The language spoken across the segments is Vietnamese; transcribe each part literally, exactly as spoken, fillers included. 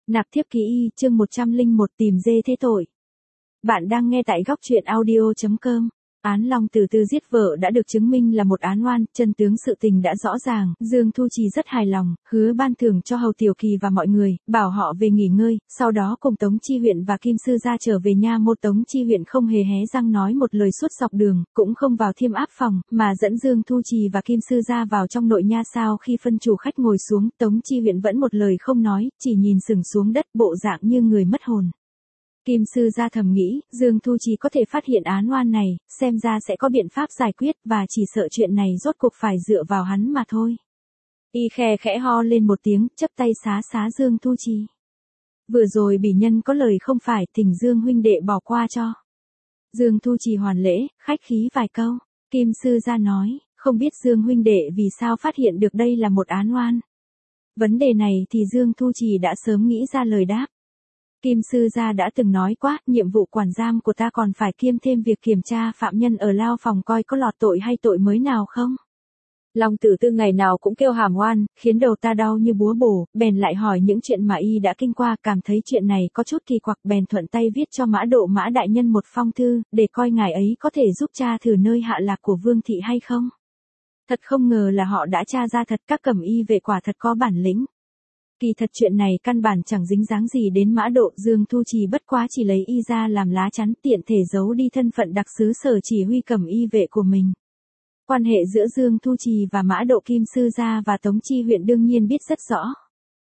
Nạp thiếp ký y chương một trăm lẻ một tìm dê thế tội. Bạn đang nghe tại góc truyện audio chấm com. Án Long Tử Tư giết vợ đã được chứng minh là một án oan, chân tướng sự tình đã rõ ràng, Dương Thu Trì rất hài lòng, hứa ban thưởng cho Hầu Tiểu Kỳ và mọi người, bảo họ về nghỉ ngơi, sau đó cùng Tống Chi Huyện và Kim Sư gia trở về nha môn. Tống Chi Huyện không hề hé răng nói một lời suốt dọc đường, cũng không vào thiêm áp phòng, mà dẫn Dương Thu Trì và Kim Sư gia vào trong nội nha. Sau khi phân chủ khách ngồi xuống, Tống Chi Huyện vẫn một lời không nói, chỉ nhìn sừng xuống đất, bộ dạng như người mất hồn. Kim Sư gia thầm nghĩ, Dương Thu Trì có thể phát hiện án oan này, xem ra sẽ có biện pháp giải quyết, và chỉ sợ chuyện này rốt cuộc phải dựa vào hắn mà thôi. Y khe khẽ ho lên một tiếng, chắp tay xá xá Dương Thu Trì. Vừa rồi bỉ nhân có lời không phải, thỉnh Dương huynh đệ bỏ qua cho. Dương Thu Trì hoàn lễ, khách khí vài câu. Kim Sư gia nói, không biết Dương huynh đệ vì sao phát hiện được đây là một án oan. Vấn đề này thì Dương Thu Trì đã sớm nghĩ ra lời đáp. Kim Sư gia đã từng nói quá, nhiệm vụ quản giam của ta còn phải kiêm thêm việc kiểm tra phạm nhân ở lao phòng coi có lọt tội hay tội mới nào không. Long Tử Tư ngày nào cũng kêu hàm oan, khiến đầu ta đau như búa bổ, bèn lại hỏi những chuyện mà y đã kinh qua, cảm thấy chuyện này có chút kỳ quặc, bèn thuận tay viết cho Mã Độ Mã đại nhân một phong thư, để coi ngài ấy có thể giúp tra thử nơi hạ lạc của Vương thị hay không. Thật không ngờ là họ đã tra ra thật, các cẩm y vệ quả thật có bản lĩnh. Kỳ thật chuyện này căn bản chẳng dính dáng gì đến Mã Độ, Dương Thu Trì bất quá chỉ lấy y ra làm lá chắn, tiện thể giấu đi thân phận đặc sứ sở chỉ huy cẩm y vệ của mình. Quan hệ giữa Dương Thu Trì và Mã Độ Kim Sư gia và Tống Chi Huyện đương nhiên biết rất rõ.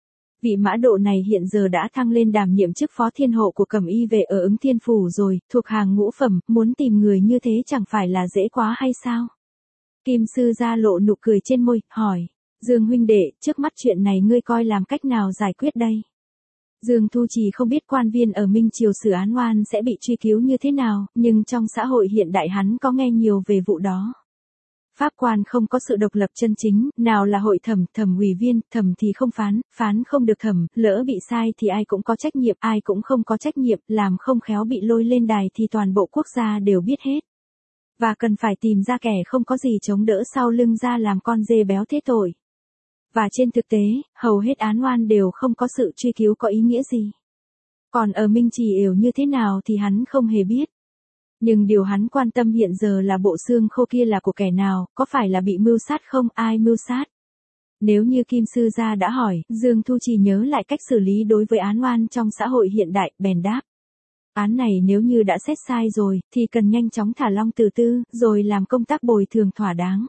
Vị Mã Độ này hiện giờ đã thăng lên đảm nhiệm chức phó thiên hộ của cẩm y vệ ở Ứng Thiên Phủ rồi, thuộc hàng ngũ phẩm, muốn tìm người như thế chẳng phải là dễ quá hay sao? Kim Sư gia lộ nụ cười trên môi, hỏi. Dương huynh đệ, trước mắt chuyện này ngươi coi làm cách nào giải quyết đây? Dương Thu Trì không biết quan viên ở Minh Triều xử án oan sẽ bị truy cứu như thế nào, nhưng trong xã hội hiện đại hắn có nghe nhiều về vụ đó. Pháp quan không có sự độc lập chân chính, nào là hội thẩm, thẩm ủy viên, thẩm thì không phán, phán không được thẩm, lỡ bị sai thì ai cũng có trách nhiệm, ai cũng không có trách nhiệm, làm không khéo bị lôi lên đài thì toàn bộ quốc gia đều biết hết. Và cần phải tìm ra kẻ không có gì chống đỡ sau lưng ra làm con dê béo thế tội. Và trên thực tế, hầu hết án oan đều không có sự truy cứu có ý nghĩa gì. Còn ở Minh Trì Yểu như thế nào thì hắn không hề biết. Nhưng điều hắn quan tâm hiện giờ là bộ xương khô kia là của kẻ nào, có phải là bị mưu sát không, ai mưu sát. Nếu như Kim Sư gia đã hỏi, Dương Thu Trì nhớ lại cách xử lý đối với án oan trong xã hội hiện đại, bèn đáp. Án này nếu như đã xét sai rồi, thì cần nhanh chóng thả Long Tử Tư, rồi làm công tác bồi thường thỏa đáng.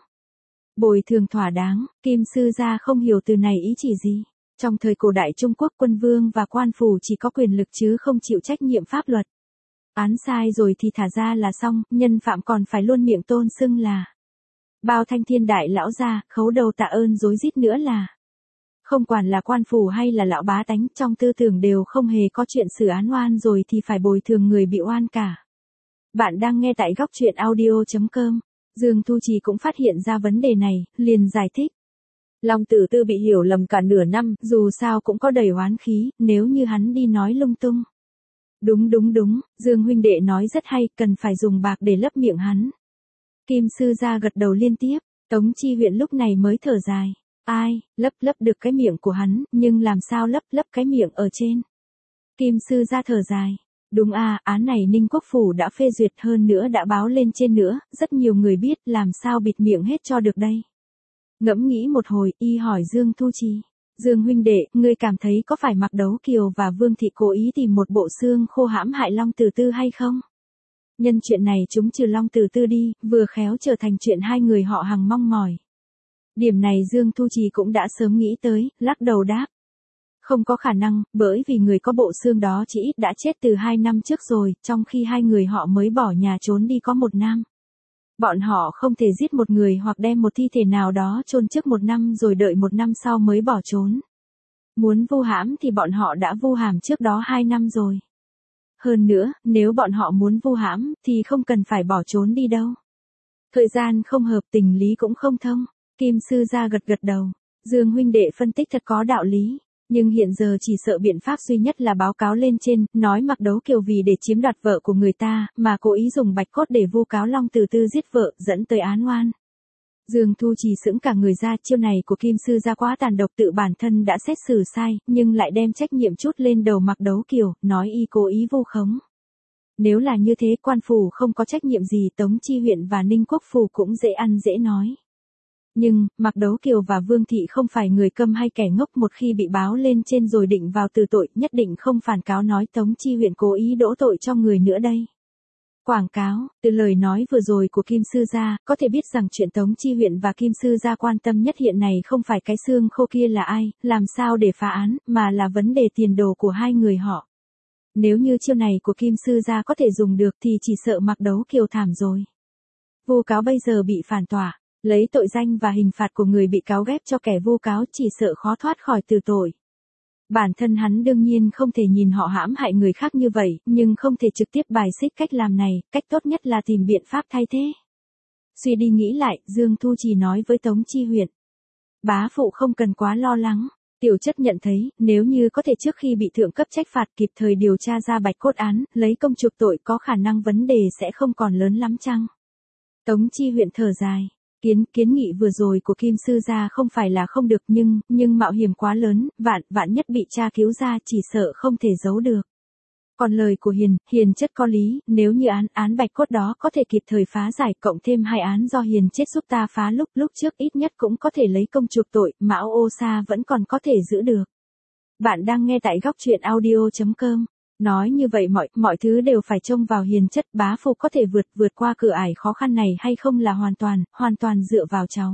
Bồi thường thỏa đáng, Kim Sư gia không hiểu từ này ý chỉ gì. Trong thời cổ đại Trung Quốc, quân vương và quan phủ chỉ có quyền lực chứ không chịu trách nhiệm pháp luật. Án sai rồi thì thả ra là xong, nhân phạm còn phải luôn miệng tôn xưng là bao thanh thiên đại lão gia, khấu đầu tạ ơn rối rít nữa là. Không quản là quan phủ hay là lão bá tánh, trong tư tưởng đều không hề có chuyện xử án oan rồi thì phải bồi thường người bị oan cả. Bạn đang nghe tại góc truyện audio chấm com. Dương Thu Trì cũng phát hiện ra vấn đề này, liền giải thích. Long Tử Tư bị hiểu lầm cả nửa năm, dù sao cũng có đầy oán khí, nếu như hắn đi nói lung tung. Đúng đúng đúng, Dương huynh đệ nói rất hay, cần phải dùng bạc để lấp miệng hắn. Kim Sư gia gật đầu liên tiếp, Tống Chi Huyện lúc này mới thở dài. Ai, lấp lấp được cái miệng của hắn, nhưng làm sao lấp lấp cái miệng ở trên. Kim Sư gia thở dài. Đúng à, án này Ninh Quốc Phủ đã phê duyệt, hơn nữa đã báo lên trên nữa, rất nhiều người biết, làm sao bịt miệng hết cho được đây. Ngẫm nghĩ một hồi, y hỏi Dương Thu Trì. Dương huynh đệ, ngươi cảm thấy có phải Mạc Đấu Kiều và Vương thị cố ý tìm một bộ xương khô hãm hại Long Tử Tư hay không? Nhân chuyện này chúng trừ Long Tử Tư đi, vừa khéo trở thành chuyện hai người họ hàng mong mỏi. Điểm này Dương Thu Trì cũng đã sớm nghĩ tới, lắc đầu đáp. Không có khả năng, bởi vì người có bộ xương đó chỉ ít đã chết từ hai năm trước rồi, trong khi hai người họ mới bỏ nhà trốn đi có một năm. Bọn họ không thể giết một người hoặc đem một thi thể nào đó chôn trước một năm rồi đợi một năm sau mới bỏ trốn. Muốn vu hãm thì bọn họ đã vu hãm trước đó hai năm rồi. Hơn nữa, nếu bọn họ muốn vu hãm thì không cần phải bỏ trốn đi đâu. Thời gian không hợp, tình lý cũng không thông. Kim Sư gia gật gật đầu. Dương huynh đệ phân tích thật có đạo lý. Nhưng hiện giờ chỉ sợ biện pháp duy nhất là báo cáo lên trên, nói Mạc Đấu Kiều vì để chiếm đoạt vợ của người ta, mà cố ý dùng bạch cốt để vu cáo Long Tử Tư giết vợ, dẫn tới án oan. Dương Thu Trì sững cả người ra, chiêu này của Kim Sư gia quá tàn độc, tự bản thân đã xét xử sai, nhưng lại đem trách nhiệm trút lên đầu Mạc Đấu Kiều, nói y cố ý vu khống. Nếu là như thế, quan phủ không có trách nhiệm gì, Tống Chi huyện và Ninh Quốc phủ cũng dễ ăn dễ nói. Nhưng, Mạc Đấu Kiều và Vương Thị không phải người câm hay kẻ ngốc, một khi bị báo lên trên rồi định vào từ tội, nhất định không phản cáo nói Tống Chi huyện cố ý đổ tội cho người nữa đây. Quảng cáo, từ lời nói vừa rồi của Kim Sư gia, có thể biết rằng chuyện Tống Chi huyện và Kim Sư gia quan tâm nhất hiện này không phải cái xương khô kia là ai, làm sao để phá án, mà là vấn đề tiền đồ của hai người họ. Nếu như chiêu này của Kim Sư gia có thể dùng được thì chỉ sợ Mạc Đấu Kiều thảm rồi. Vu cáo bây giờ bị phản tỏa, lấy tội danh và hình phạt của người bị cáo ghép cho kẻ vu cáo, chỉ sợ khó thoát khỏi từ tội. Bản thân hắn đương nhiên không thể nhìn họ hãm hại người khác như vậy, nhưng không thể trực tiếp bài xích cách làm này, cách tốt nhất là tìm biện pháp thay thế. Suy đi nghĩ lại, Dương Thu Trì nói với Tống Chi huyện. Bá phụ không cần quá lo lắng, tiểu chất nhận thấy, nếu như có thể trước khi bị thượng cấp trách phạt kịp thời điều tra ra bạch cốt án, lấy công chuộc tội, có khả năng vấn đề sẽ không còn lớn lắm chăng? Tống Chi huyện thở dài. Kiến, kiến nghị vừa rồi của Kim Sư gia không phải là không được, nhưng, nhưng mạo hiểm quá lớn, vạn, vạn nhất bị tra cứu ra chỉ sợ không thể giấu được. Còn lời của Hiền, Hiền chất có lý, nếu như án, án bạch cốt đó có thể kịp thời phá giải, cộng thêm hai án do Hiền chết giúp ta phá lúc, lúc trước ít nhất cũng có thể lấy công chuộc tội, Mão Ô Sa vẫn còn có thể giữ được. Bạn đang nghe tại góc truyện audio chấm com. Nói như vậy mọi, mọi thứ đều phải trông vào Hiền chất, bá phụ có thể vượt, vượt qua cửa ải khó khăn này hay không là hoàn toàn, hoàn toàn dựa vào cháu.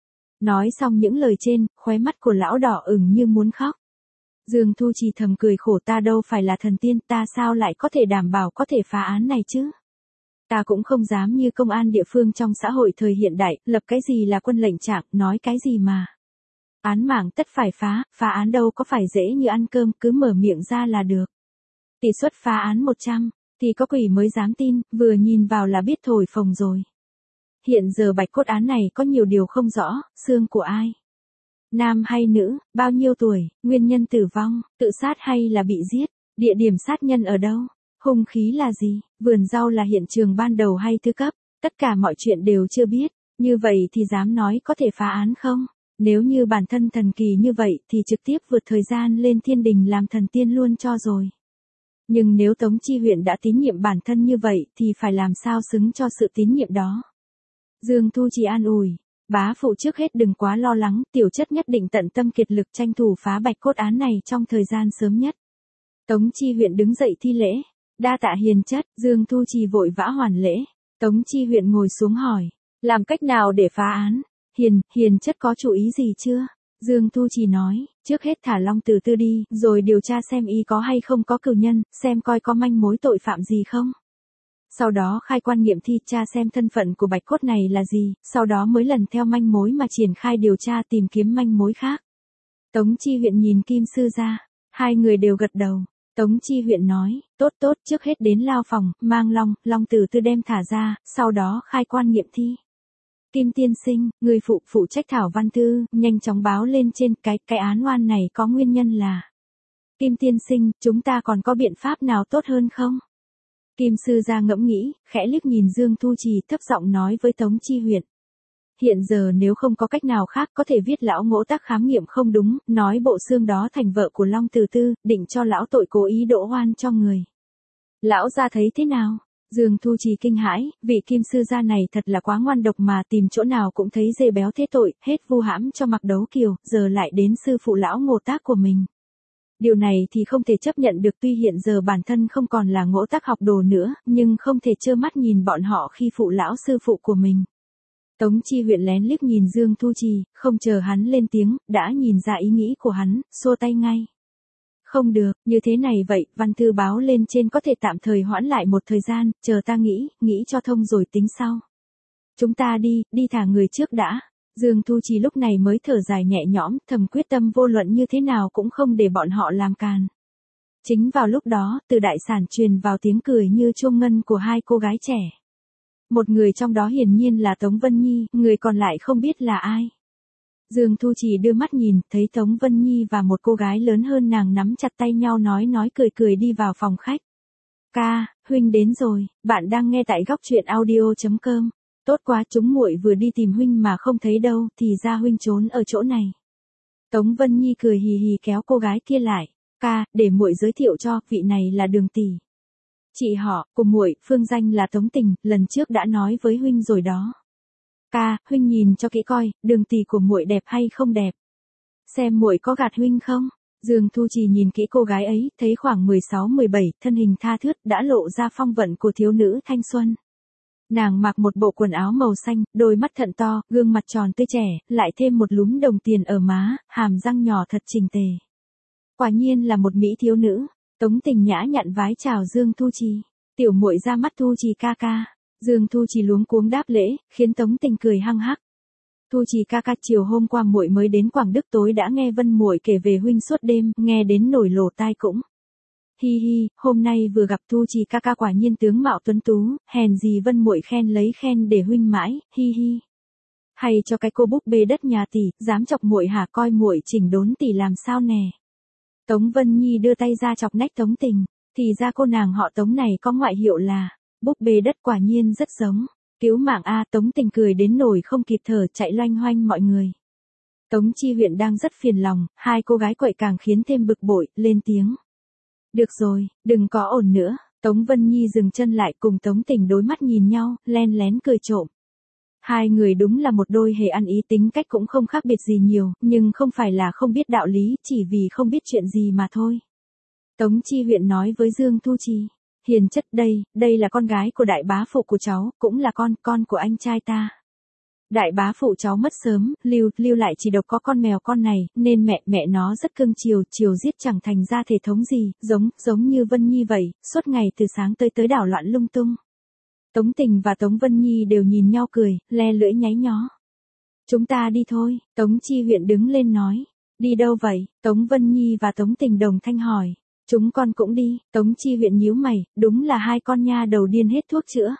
Nói xong những lời trên, khóe mắt của lão đỏ ửng như muốn khóc. Dương Thu Trì thầm cười khổ, ta đâu phải là thần tiên, ta sao lại có thể đảm bảo có thể phá án này chứ? Ta cũng không dám như công an địa phương trong xã hội thời hiện đại, lập cái gì là quân lệnh trạng, nói cái gì mà. Án mạng tất phải phá, phá án đâu có phải dễ như ăn cơm, cứ mở miệng ra là được. Tỷ suất phá án một trăm, thì có quỷ mới dám tin, vừa nhìn vào là biết thổi phồng rồi. Hiện giờ bạch cốt án này có nhiều điều không rõ, xương của ai? Nam hay nữ, bao nhiêu tuổi, nguyên nhân tử vong, tự sát hay là bị giết, địa điểm sát nhân ở đâu, hung khí là gì, vườn rau là hiện trường ban đầu hay thứ cấp, tất cả mọi chuyện đều chưa biết, như vậy thì dám nói có thể phá án không? Nếu như bản thân thần kỳ như vậy thì trực tiếp vượt thời gian lên thiên đình làm thần tiên luôn cho rồi. Nhưng nếu Tống Chi huyện đã tín nhiệm bản thân như vậy thì phải làm sao xứng cho sự tín nhiệm đó. Dương Thu Trì an ủi, bá phụ trước hết đừng quá lo lắng, tiểu chất nhất định tận tâm kiệt lực tranh thủ phá bạch cốt án này trong thời gian sớm nhất. Tống Chi huyện đứng dậy thi lễ, đa tạ Hiền chất, Dương Thu Trì vội vã hoàn lễ. Tống Chi huyện ngồi xuống hỏi, làm cách nào để phá án? Hiền, Hiền chất có chủ ý gì chưa? Dương Thu Trì nói, trước hết thả Long Từ Tư đi, rồi điều tra xem y có hay không có cửu nhân, xem coi có manh mối tội phạm gì không. Sau đó khai quan nghiệm thi, tra xem thân phận của bạch cốt này là gì, sau đó mới lần theo manh mối mà triển khai điều tra tìm kiếm manh mối khác. Tống Chi huyện nhìn Kim Sư gia, hai người đều gật đầu. Tống Chi huyện nói, tốt tốt, trước hết đến lao phòng, mang Long, Long Từ Tư đem thả ra, sau đó khai quan nghiệm thi. Kim tiên sinh, người phụ phụ trách thảo văn thư, nhanh chóng báo lên trên, cái, cái án oan này có nguyên nhân là. Kim tiên sinh, chúng ta còn có biện pháp nào tốt hơn không? Kim Sư gia ngẫm nghĩ, khẽ liếc nhìn Dương Thu Trì, thấp giọng nói với Tống Chi huyện. Hiện giờ nếu không có cách nào khác có thể viết lão ngỗ tác khám nghiệm không đúng, nói bộ xương đó thành vợ của Long Từ Tư, định cho lão tội cố ý đổ oan cho người. Lão gia thấy thế nào? Dương Thu Trì kinh hãi, vị Kim Sư gia này thật là quá ngoan độc mà tìm chỗ nào cũng thấy dê béo thế tội, hết vu hãm cho Mạc Đấu Kiều, giờ lại đến sư phụ lão ngỗ tác của mình. Điều này thì không thể chấp nhận được, tuy hiện giờ bản thân không còn là ngỗ tác học đồ nữa, nhưng không thể trơ mắt nhìn bọn họ khi phụ lão sư phụ của mình. Tống Chi huyện lén liếc nhìn Dương Thu Trì, không chờ hắn lên tiếng, đã nhìn ra ý nghĩ của hắn, xua tay ngay. Không được, như thế này vậy, văn thư báo lên trên có thể tạm thời hoãn lại một thời gian, chờ ta nghĩ, nghĩ cho thông rồi tính sau. Chúng ta đi, đi thả người trước đã. Dương Thu Trì lúc này mới thở dài nhẹ nhõm, thầm quyết tâm vô luận như thế nào cũng không để bọn họ làm càn. Chính vào lúc đó, từ đại sản truyền vào tiếng cười như chuông ngân của hai cô gái trẻ. Một người trong đó hiển nhiên là Tống Vân Nhi, người còn lại không biết là ai. Dương Thu Trì đưa mắt nhìn, thấy Tống Vân Nhi và một cô gái lớn hơn nàng nắm chặt tay nhau nói nói cười cười đi vào phòng khách. Ca, huynh đến rồi, bạn đang nghe tại góc truyện audio chấm com. Tốt quá, chúng muội vừa đi tìm huynh mà không thấy đâu, thì ra huynh trốn ở chỗ này. Tống Vân Nhi cười hì hì kéo cô gái kia lại. Ca, để muội giới thiệu cho, vị này là Đường tỷ. Chị họ, cùng muội, phương danh là Tống Tình, lần trước đã nói với huynh rồi đó. Ca, huynh nhìn cho kỹ coi, Đường tỷ của muội đẹp hay không đẹp. Xem muội có gạt huynh không? Dương Thu Trì nhìn kỹ cô gái ấy, thấy khoảng mười sáu mười bảy, thân hình tha thướt, đã lộ ra phong vận của thiếu nữ thanh xuân. Nàng mặc một bộ quần áo màu xanh, đôi mắt thận to, gương mặt tròn tươi trẻ, lại thêm một lúm đồng tiền ở má, hàm răng nhỏ thật chỉnh tề. Quả nhiên là một mỹ thiếu nữ. Tống Tình nhã nhặn vái chào Dương Thu Trì. Tiểu muội ra mắt Thu Trì ca ca. Dương Thu Trì luống cuống đáp lễ, khiến Tống Tình cười hăng hắc. Thu Trì ca ca, chiều hôm qua muội mới đến Quảng Đức, tối đã nghe Vân muội kể về huynh suốt đêm, nghe đến nổi lỗ tai cũng. Hi hi, hôm nay vừa gặp Thu Trì ca ca quả nhiên tướng mạo tuấn tú, hèn gì Vân muội khen lấy khen để huynh mãi, hi hi. Hay cho cái cô búp bê đất nhà tỷ, dám chọc muội hả, coi muội chỉnh đốn tỷ làm sao nè. Tống Vân Nhi đưa tay ra chọc nách Tống Tình, thì ra cô nàng họ Tống này có ngoại hiệu là búp bê đất, quả nhiên rất giống. Cứu mạng a, Tống Tình cười đến nổi không kịp thở, chạy loanh hoanh mọi người. Tống Chi Huyện đang rất phiền lòng, hai cô gái quậy càng khiến thêm bực bội, lên tiếng. Được rồi, đừng có ồn nữa. Tống Vân Nhi dừng chân lại, cùng Tống Tình đối mắt nhìn nhau, len lén cười trộm. Hai người đúng là một đôi hề ăn ý, tính cách cũng không khác biệt gì nhiều, nhưng không phải là không biết đạo lý, chỉ vì không biết chuyện gì mà thôi. Tống Chi Huyện nói với Dương Thu Trì. Hiền chất, đây, đây là con gái của đại bá phụ của cháu, cũng là con, con của anh trai ta. Đại bá phụ cháu mất sớm, lưu, lưu lại chỉ độc có con mèo con này, nên mẹ, mẹ nó rất cưng chiều, chiều giết chẳng thành ra thể thống gì, giống, giống như Vân Nhi vậy, suốt ngày từ sáng tới tới đảo loạn lung tung. Tống Tình và Tống Vân Nhi đều nhìn nhau cười, le lưỡi nháy nhó. Chúng ta đi thôi, Tống Chi Huyện đứng lên nói. Đi đâu vậy? Tống Vân Nhi và Tống Tình đồng thanh hỏi. Chúng con cũng đi. Tống Chi Huyện nhíu mày, đúng là hai con nha đầu điên hết thuốc chữa.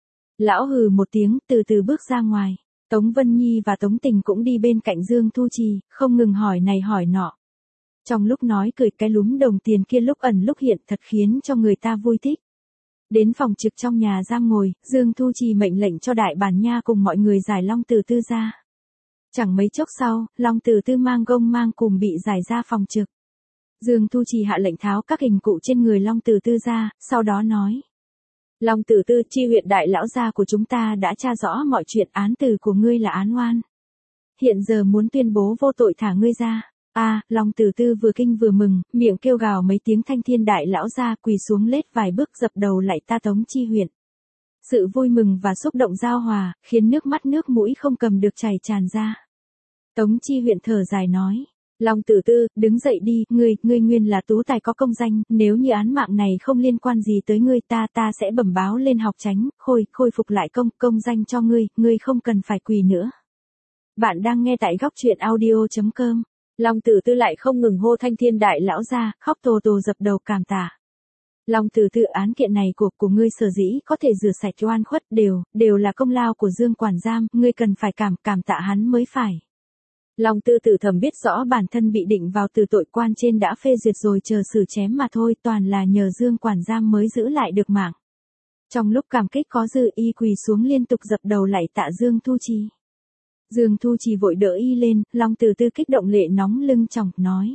Lão hừ một tiếng, từ từ bước ra ngoài. Tống Vân Nhi và Tống Tình cũng đi bên cạnh Dương Thu Trì, không ngừng hỏi này hỏi nọ. Trong lúc nói cười, cái lúm đồng tiền kia lúc ẩn lúc hiện thật khiến cho người ta vui thích. Đến phòng trực trong nhà giam ngồi, Dương Thu Trì mệnh lệnh cho đại bản nha cùng mọi người giải Long Tử Tư ra. Chẳng mấy chốc sau, Long Tử Tư mang gông mang cùm bị giải ra phòng trực. Dương Thu Trì hạ lệnh tháo các hình cụ trên người Long Tử Tư ra, sau đó nói. Long Tử Tư, Chi Huyện đại lão gia của chúng ta đã tra rõ mọi chuyện, án tử của ngươi là án oan. Hiện giờ muốn tuyên bố vô tội thả ngươi ra. A, à, Long Tử Tư vừa kinh vừa mừng, miệng kêu gào mấy tiếng thanh thiên đại lão gia, quỳ xuống lết vài bước dập đầu lạy ta Tống Chi Huyện. Sự vui mừng và xúc động giao hòa, khiến nước mắt nước mũi không cầm được chảy tràn ra. Tống Chi Huyện thở dài nói. Long Tử Tư, đứng dậy đi, ngươi, ngươi nguyên là tú tài có công danh, nếu như án mạng này không liên quan gì tới ngươi, ta ta sẽ bẩm báo lên học tránh, khôi, khôi phục lại công, công danh cho ngươi, ngươi không cần phải quỳ nữa. Bạn đang nghe tại góc truyện audio chấm com. Long Tử Tư lại không ngừng hô thanh thiên đại lão ra, khóc tồ tồ dập đầu cảm tạ. Long Tử Tư, án kiện này của của ngươi sở dĩ có thể rửa sạch oan khuất đều, đều là công lao của Dương quản giam, ngươi cần phải cảm, cảm tạ hắn mới phải. Long Tư Tử thầm biết rõ bản thân bị định vào từ tội, quan trên đã phê duyệt rồi chờ xử chém mà thôi, toàn là nhờ Dương quản giam mới giữ lại được mạng. Trong lúc cảm kích có dư, y quỳ xuống liên tục dập đầu lạy tạ Dương Thu Trì. Dương Thu Trì vội đỡ y lên, Long Tử Tư kích động lệ nóng lưng tròng, nói.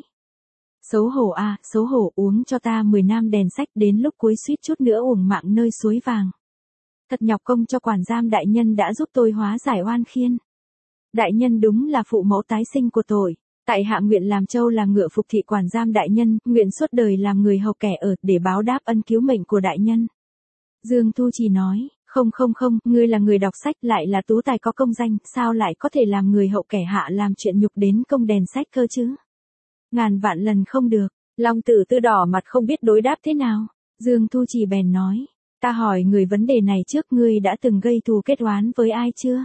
Xấu hổ à, xấu hổ, uống cho ta mười nam đèn sách, đến lúc cuối suýt chút nữa uổng mạng nơi suối vàng. Thật nhọc công cho quản giam đại nhân đã giúp tôi hóa giải oan khiên. Đại nhân đúng là phụ mẫu tái sinh của tội. Tại hạ nguyện làm trâu làm ngựa phục thị quản giam đại nhân, nguyện suốt đời làm người hầu kẻ ở, để báo đáp ân cứu mệnh của đại nhân. Dương Thu Trì nói, không không không, ngươi là người đọc sách, lại là tú tài có công danh, sao lại có thể làm người hậu kẻ hạ làm chuyện nhục đến công đèn sách cơ chứ? Ngàn vạn lần không được. Long Tử Tư đỏ mặt không biết đối đáp thế nào. Dương Thu Trì bèn nói, ta hỏi người vấn đề này trước, ngươi đã từng gây thù kết oán với ai chưa?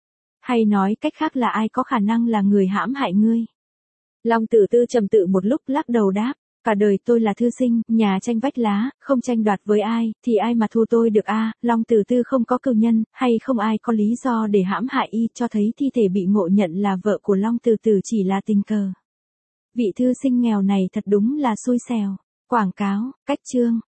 Hay nói cách khác là ai có khả năng là người hãm hại ngươi? Long Tử Tư trầm tự một lúc lắc đầu đáp, cả đời tôi là thư sinh, nhà tranh vách lá, không tranh đoạt với ai, thì ai mà thù tôi được a? À, Long Tử Tư không có cừu nhân, hay không ai có lý do để hãm hại y, cho thấy thi thể bị ngộ nhận là vợ của Long Tử Tư chỉ là tình cờ. Vị thư sinh nghèo này thật đúng là xui xẻo. Quảng cáo, cách chương.